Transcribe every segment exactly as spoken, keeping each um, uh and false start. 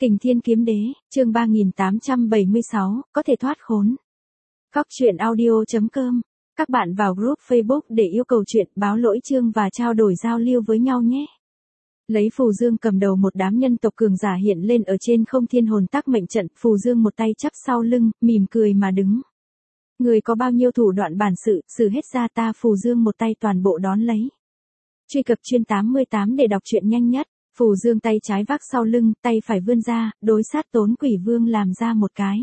Kình Thiên Kiếm Đế, chương ba nghìn tám trăm bảy mươi sáu, có thể thoát khốn. Cóc truyện audio chấm com. Các bạn vào group Facebook để yêu cầu chuyện, báo lỗi chương và trao đổi giao lưu với nhau nhé. Lấy Phù Dương cầm đầu một đám nhân tộc cường giả hiện lên ở trên không thiên hồn tác mệnh trận, Phù Dương một tay chắp sau lưng, mỉm cười mà đứng. Người có bao nhiêu thủ đoạn bản sự, sử hết ra ta Phù Dương một tay toàn bộ đón lấy. Truy cập chuyên tám mươi tám để đọc truyện nhanh nhất. Phù Dương tay trái vác sau lưng, tay phải vươn ra, đối sát Tốn Quỷ Vương làm ra một cái.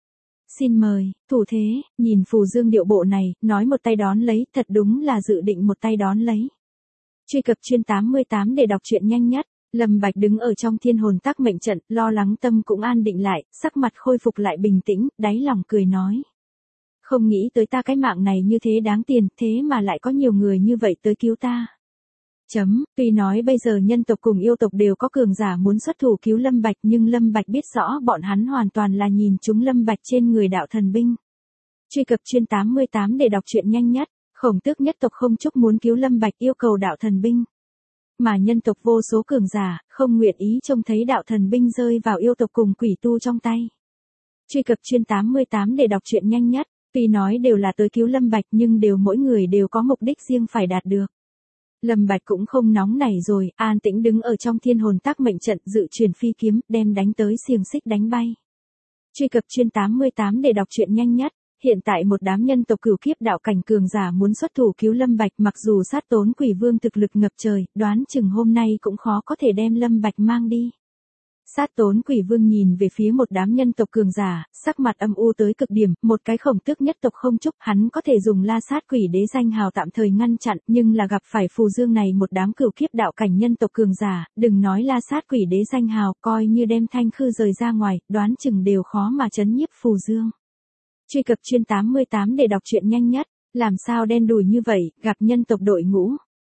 Xin mời, thủ thế, nhìn Phù Dương điệu bộ này, nói một tay đón lấy, thật đúng là dự định một tay đón lấy. Truy cập chuyên tám mươi tám để đọc truyện nhanh nhất. Lâm Bạch đứng ở trong thiên hồn tác mệnh trận, lo lắng tâm cũng an định lại, sắc mặt khôi phục lại bình tĩnh, đáy lòng cười nói. Không nghĩ tới ta cái mạng này như thế đáng tiền, thế mà lại có nhiều người như vậy tới cứu ta. Chấm, tuy nói bây giờ nhân tộc cùng yêu tộc đều có cường giả muốn xuất thủ cứu Lâm Bạch nhưng Lâm Bạch biết rõ bọn hắn hoàn toàn là nhìn chúng Lâm Bạch trên người đạo thần binh. Truy cập chuyên tám mươi tám để đọc truyện nhanh nhất. Khổng Tước nhất tộc không chúc muốn cứu Lâm Bạch yêu cầu đạo thần binh. Mà nhân tộc vô số cường giả, không nguyện ý trông thấy đạo thần binh rơi vào yêu tộc cùng quỷ tu trong tay. Truy cập chuyên tám mươi tám để đọc truyện nhanh nhất. Tuy nói đều là tới cứu Lâm Bạch nhưng đều mỗi người đều có mục đích riêng phải đạt được. Lâm Bạch cũng không nóng nảy rồi, an tĩnh đứng ở trong thiên hồn tác mệnh trận dự chuyển phi kiếm, đem đánh tới xiềng xích đánh bay. Truy cập chuyên tám mươi tám để đọc truyện nhanh nhất. Hiện tại một đám nhân tộc cửu kiếp đạo cảnh cường giả muốn xuất thủ cứu Lâm Bạch, mặc dù sát Tốn Quỷ Vương thực lực ngập trời, đoán chừng hôm nay cũng khó có thể đem Lâm Bạch mang đi. Sát Tốn Quỷ Vương nhìn về phía một đám nhân tộc cường giả, sắc mặt âm u tới cực điểm, một cái Khổng Tước nhất tộc không chúc, hắn có thể dùng La Sát Quỷ Đế danh hào tạm thời ngăn chặn, nhưng là gặp phải Phù Dương này một đám cửu kiếp đạo cảnh nhân tộc cường giả, đừng nói La Sát Quỷ Đế danh hào, coi như đem Thanh Khư rời ra ngoài, đoán chừng đều khó mà trấn nhiếp Phù Dương. Truy cập chuyên tám mươi tám để đọc truyện nhanh nhất. Làm sao đen đủi như vậy, gặp nhân tộc đội ngũ.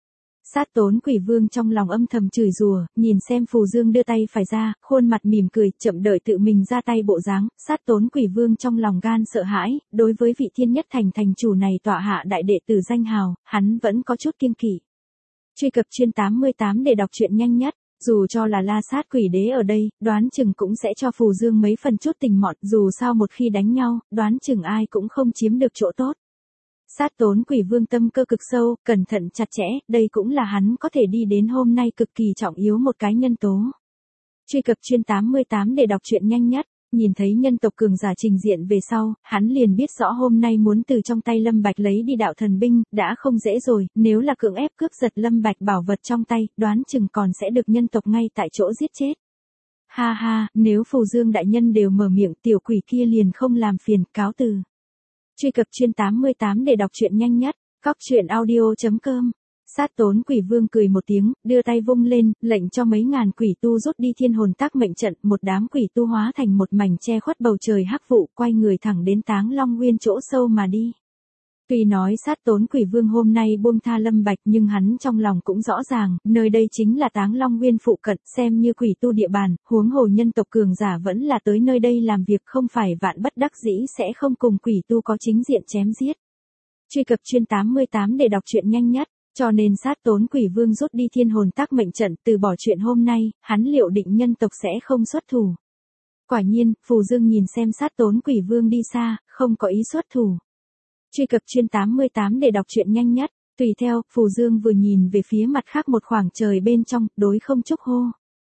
Sát Tốn Quỷ Vương trong lòng âm thầm chửi rủa, nhìn xem Phù Dương đưa tay phải ra, khuôn mặt mỉm cười, chậm đợi tự mình ra tay bộ dáng, sát Tốn Quỷ Vương trong lòng gan sợ hãi, đối với vị thiên nhất thành thành chủ này tọa hạ đại đệ tử danh hào, hắn vẫn có chút kiêng kỵ. Truy cập chuyên tám mươi tám để đọc truyện nhanh nhất. Dù cho là La Sát Quỷ Đế ở đây, đoán chừng cũng sẽ cho Phù Dương mấy phần chút tình mọn, dù sao một khi đánh nhau, đoán chừng ai cũng không chiếm được chỗ tốt. Sát Tốn Quỷ Vương tâm cơ cực sâu, cẩn thận chặt chẽ, đây cũng là hắn có thể đi đến hôm nay cực kỳ trọng yếu một cái nhân tố. Truy cập chuyên tám mươi tám để đọc truyện nhanh nhất. Nhìn thấy nhân tộc cường giả trình diện về sau, hắn liền biết rõ hôm nay muốn từ trong tay Lâm Bạch lấy đi đạo thần binh, đã không dễ rồi, nếu là cưỡng ép cướp giật Lâm Bạch bảo vật trong tay, đoán chừng còn sẽ được nhân tộc ngay tại chỗ giết chết. Ha ha, nếu Phù Dương đại nhân đều mở miệng, tiểu quỷ kia liền không làm phiền, cáo từ. Truy cập chuyên tám mươi tám để đọc truyện nhanh nhất. Cóc truyện audio chấm com. Sát Tốn Quỷ Vương cười một tiếng, đưa tay vung lên, lệnh cho mấy ngàn quỷ tu rút đi thiên hồn tác mệnh trận, một đám quỷ tu hóa thành một mảnh che khuất bầu trời hắc vụ, quay người thẳng đến Táng Long Nguyên chỗ sâu mà đi. Tuy nói Sát Tốn Quỷ Vương hôm nay buông tha Lâm Bạch nhưng hắn trong lòng cũng rõ ràng, nơi đây chính là Táng Long Nguyên phụ cận, xem như quỷ tu địa bàn, huống hồ nhân tộc cường giả vẫn là tới nơi đây làm việc, không phải vạn bất đắc dĩ sẽ không cùng quỷ tu có chính diện chém giết. Truy cập chuyên tám mươi tám để đọc truyện nhanh nhất. Cho nên Sát Tốn Quỷ Vương rút đi thiên hồn tác mệnh trận, từ bỏ chuyện hôm nay, hắn liệu định nhân tộc sẽ không xuất thủ. Quả nhiên, Phù Dương nhìn xem Sát Tốn Quỷ Vương đi xa, không có ý xuất thủ. Truy cập chuyên tám mươi tám để đọc truyện nhanh nhất. Tùy theo, Phù Dương vừa nhìn về phía mặt khác một khoảng trời bên trong, đối không chúc hô.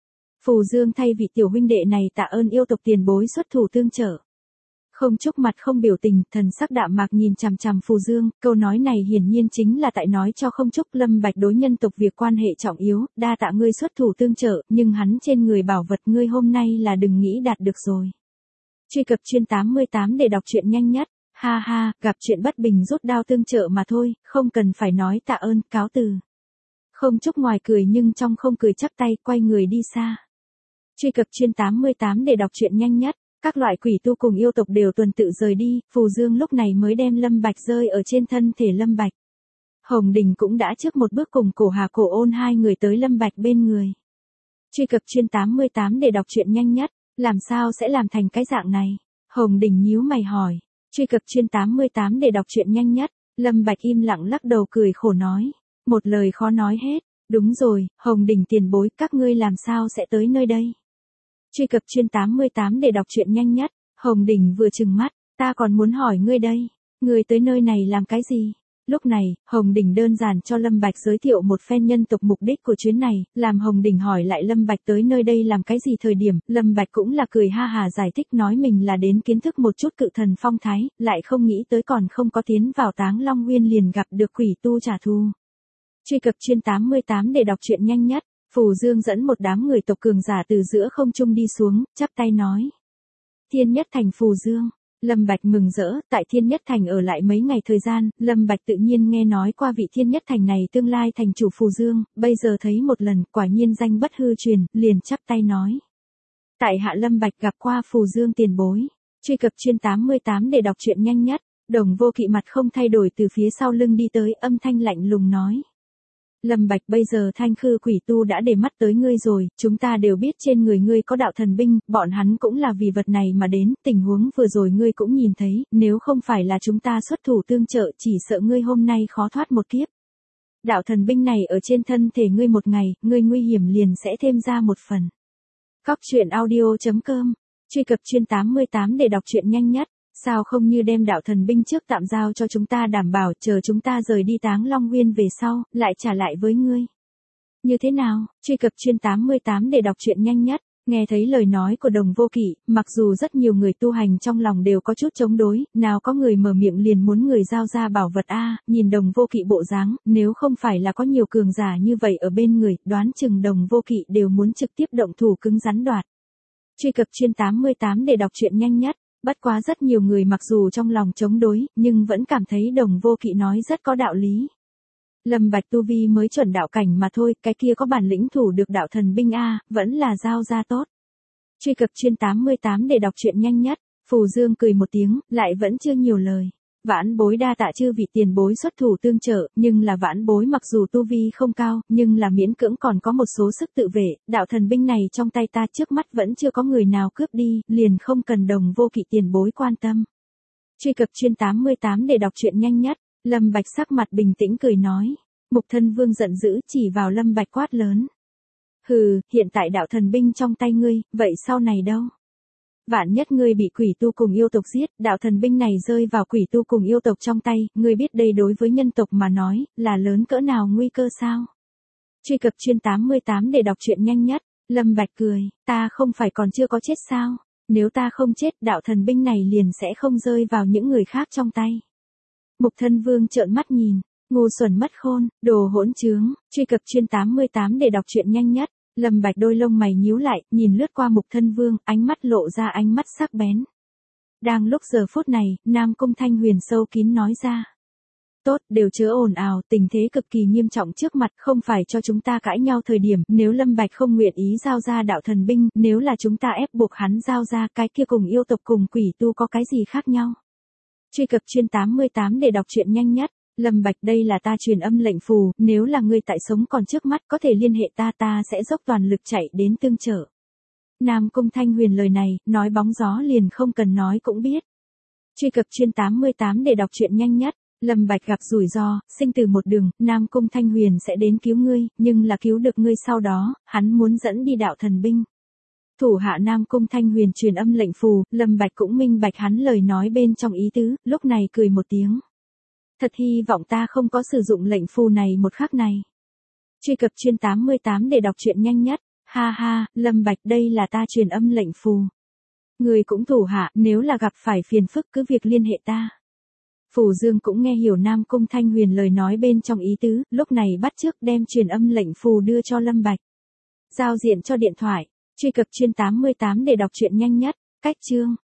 Phù Dương thay vị tiểu huynh đệ này tạ ơn yêu tộc tiền bối xuất thủ tương trợ. Không chúc mặt không biểu tình, thần sắc đạm mạc nhìn chằm chằm Phù Dương, câu nói này hiển nhiên chính là tại nói cho không chúc Lâm Bạch đối nhân tộc việc quan hệ trọng yếu, đa tạ ngươi xuất thủ tương trợ, nhưng hắn trên người bảo vật ngươi hôm nay là đừng nghĩ đạt được rồi. Truy cập chuyên tám mươi tám để đọc truyện nhanh nhất. Ha ha, gặp chuyện bất bình rút đao tương trợ mà thôi, không cần phải nói tạ ơn, cáo từ. Không chúc ngoài cười nhưng trong không cười chắp tay, quay người đi xa. Truy cập chuyên tám mươi tám để đọc truyện nhanh nhất. Các loại quỷ tu cùng yêu tộc đều tuần tự rời đi, Phù Dương lúc này mới đem Lâm Bạch rơi ở trên thân thể Lâm Bạch. Hồng Đình cũng đã trước một bước cùng Cổ Hà Cổ Ôn hai người tới Lâm Bạch bên người. Truy cập chuyên tám mươi tám để đọc truyện nhanh nhất. Làm sao sẽ làm thành cái dạng này? Hồng Đình nhíu mày hỏi. Truy cập chuyên tám mươi tám để đọc truyện nhanh nhất. Lâm Bạch im lặng lắc đầu cười khổ nói. Một lời khó nói hết. Đúng rồi, Hồng Đình tiền bối, các ngươi làm sao sẽ tới nơi đây? Truy cập chuyên tám mươi tám để đọc truyện nhanh nhất. Hồng Đình vừa trừng mắt, ta còn muốn hỏi ngươi đây, ngươi tới nơi này làm cái gì? Lúc này, Hồng Đình đơn giản cho Lâm Bạch giới thiệu một phen nhân tộc mục đích của chuyến này, làm Hồng Đình hỏi lại Lâm Bạch tới nơi đây làm cái gì thời điểm, Lâm Bạch cũng là cười ha hà giải thích nói mình là đến kiến thức một chút cự thần phong thái, lại không nghĩ tới còn không có tiến vào Táng Long Nguyên liền gặp được quỷ tu trả thù. Truy cập chuyên tám mươi tám để đọc truyện nhanh nhất. Phù Dương dẫn một đám người tộc cường giả từ giữa không trung đi xuống, chắp tay nói: Thiên Nhất Thành Phù Dương. Lâm Bạch mừng rỡ, tại Thiên Nhất Thành ở lại mấy ngày thời gian, Lâm Bạch tự nhiên nghe nói qua vị Thiên Nhất Thành này tương lai thành chủ Phù Dương, bây giờ thấy một lần, quả nhiên danh bất hư truyền, liền chắp tay nói: Tại hạ Lâm Bạch gặp qua Phù Dương tiền bối. Truy cập chuyên tám mươi tám để đọc truyện nhanh nhất. Đồng Vô Kỵ mặt không thay đổi từ phía sau lưng đi tới, âm thanh lạnh lùng nói: Lâm Bạch, bây giờ Thanh Khư quỷ tu đã để mắt tới ngươi rồi, chúng ta đều biết trên người ngươi có đạo thần binh, bọn hắn cũng là vì vật này mà đến, tình huống vừa rồi ngươi cũng nhìn thấy, nếu không phải là chúng ta xuất thủ tương trợ chỉ sợ ngươi hôm nay khó thoát một kiếp. Đạo thần binh này ở trên thân thể ngươi một ngày, ngươi nguy hiểm liền sẽ thêm ra một phần. Cóc truyện audio chấm com. Truy cập chuyên tám mươi tám để đọc truyện nhanh nhất. Sao không như đem đạo thần binh trước tạm giao cho chúng ta đảm bảo, chờ chúng ta rời đi Táng Long Nguyên về sau, lại trả lại với ngươi. Như thế nào? Truy cập chuyên tám mươi tám để đọc truyện nhanh nhất. Nghe thấy lời nói của Đồng Vô Kỵ, mặc dù rất nhiều người tu hành trong lòng đều có chút chống đối, nào có người mở miệng liền muốn người giao ra bảo vật a, nhìn Đồng Vô Kỵ bộ dáng, nếu không phải là có nhiều cường giả như vậy ở bên người, đoán chừng Đồng Vô Kỵ đều muốn trực tiếp động thủ cứng rắn đoạt. Truy cập chuyên tám mươi tám để đọc truyện nhanh nhất. Bất quá rất nhiều người mặc dù trong lòng chống đối, nhưng vẫn cảm thấy Đồng Vô Kỵ nói rất có đạo lý. Lâm Bạch tu vi mới chuẩn đạo cảnh mà thôi, cái kia có bản lĩnh thủ được đạo thần binh a, vẫn là giao ra tốt. Truy cập chuyên tám mươi tám để đọc truyện nhanh nhất. Phù Dương cười một tiếng, lại vẫn chưa nhiều lời. Vãn bối đa tạ chư vị tiền bối xuất thủ tương trợ, nhưng là vãn bối mặc dù tu vi không cao, nhưng là miễn cưỡng còn có một số sức tự vệ, đạo thần binh này trong tay ta trước mắt vẫn chưa có người nào cướp đi, liền không cần Đồng Vô Kỵ tiền bối quan tâm. Truy cập chuyên tám mươi tám để đọc truyện nhanh nhất. Lâm Bạch sắc mặt bình tĩnh cười nói. Mục Thân Vương giận dữ chỉ vào Lâm Bạch quát lớn: Hừ, hiện tại đạo thần binh trong tay ngươi, vậy sau này đâu? Vạn nhất ngươi bị quỷ tu cùng yêu tộc giết, đạo thần binh này rơi vào quỷ tu cùng yêu tộc trong tay, ngươi biết đây đối với nhân tộc mà nói, là lớn cỡ nào nguy cơ sao? Truy cập chuyên tám mươi tám để đọc truyện nhanh nhất. Lâm Bạch cười, ta không phải còn chưa có chết sao? Nếu ta không chết, đạo thần binh này liền sẽ không rơi vào những người khác trong tay. Mục Thân Vương trợn mắt nhìn, ngu xuẩn mất khôn, đồ hỗn trướng. Truy cập chuyên tám mươi tám để đọc truyện nhanh nhất. Lâm Bạch đôi lông mày nhíu lại, nhìn lướt qua Mục Thân Vương, ánh mắt lộ ra ánh mắt sắc bén. Đang lúc giờ phút này, Nam Cung Thanh Huyền sâu kín nói ra: Tốt, đều chớ ồn ào, tình thế cực kỳ nghiêm trọng trước mặt, không phải cho chúng ta cãi nhau thời điểm, nếu Lâm Bạch không nguyện ý giao ra đạo thần binh, nếu là chúng ta ép buộc hắn giao ra, cái kia cùng yêu tộc cùng quỷ tu có cái gì khác nhau? Truy cập chuyên tám mươi tám để đọc truyện nhanh nhất. Lâm Bạch, đây là ta truyền âm lệnh phù, nếu là ngươi tại sống còn trước mắt có thể liên hệ ta, ta sẽ dốc toàn lực chạy đến tương trợ. Nam Cung Thanh Huyền lời này, nói bóng gió liền không cần nói cũng biết. Truy cập chuyên tám mươi tám để đọc truyện nhanh nhất. Lâm Bạch gặp rủi ro, sinh tử một đường, Nam Cung Thanh Huyền sẽ đến cứu ngươi, nhưng là cứu được ngươi sau đó, hắn muốn dẫn đi đạo thần binh. Thủ hạ Nam Cung Thanh Huyền truyền âm lệnh phù, Lâm Bạch cũng minh bạch hắn lời nói bên trong ý tứ, lúc này cười một tiếng. Thật hy vọng ta không có sử dụng lệnh phù này một khắc này. Truy cập chuyên tám mươi tám để đọc truyện nhanh nhất. Ha ha, Lâm Bạch, đây là ta truyền âm lệnh phù. Người cũng thủ hạ, nếu là gặp phải phiền phức cứ việc liên hệ ta. Phù Dương cũng nghe hiểu Nam Cung Thanh Huyền lời nói bên trong ý tứ, lúc này bắt chước đem truyền âm lệnh phù đưa cho Lâm Bạch. Giao diện cho điện thoại. Truy cập chuyên tám mươi tám để đọc truyện nhanh nhất. Cách chương.